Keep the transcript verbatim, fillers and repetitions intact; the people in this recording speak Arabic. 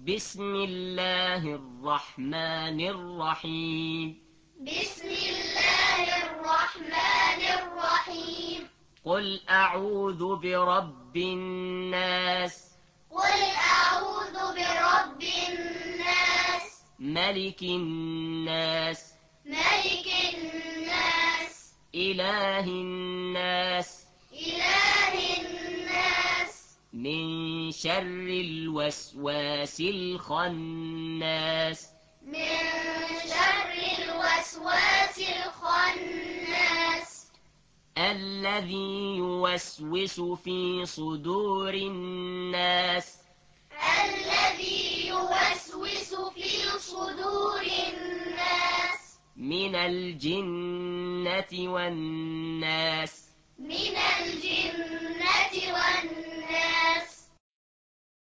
بسم الله الرحمن الرحيم بسم الله الرحمن الرحيم قل أعوذ برب الناس قل أعوذ برب الناس ملك الناس ملك الناس إله الناس إله الناس من شر الوسواس الخناس من شر الوسواس الخناس الذي يوسوس في صدور الناس الذي يوسوس في صدور الناس من الجنة والناس من الجنة والناس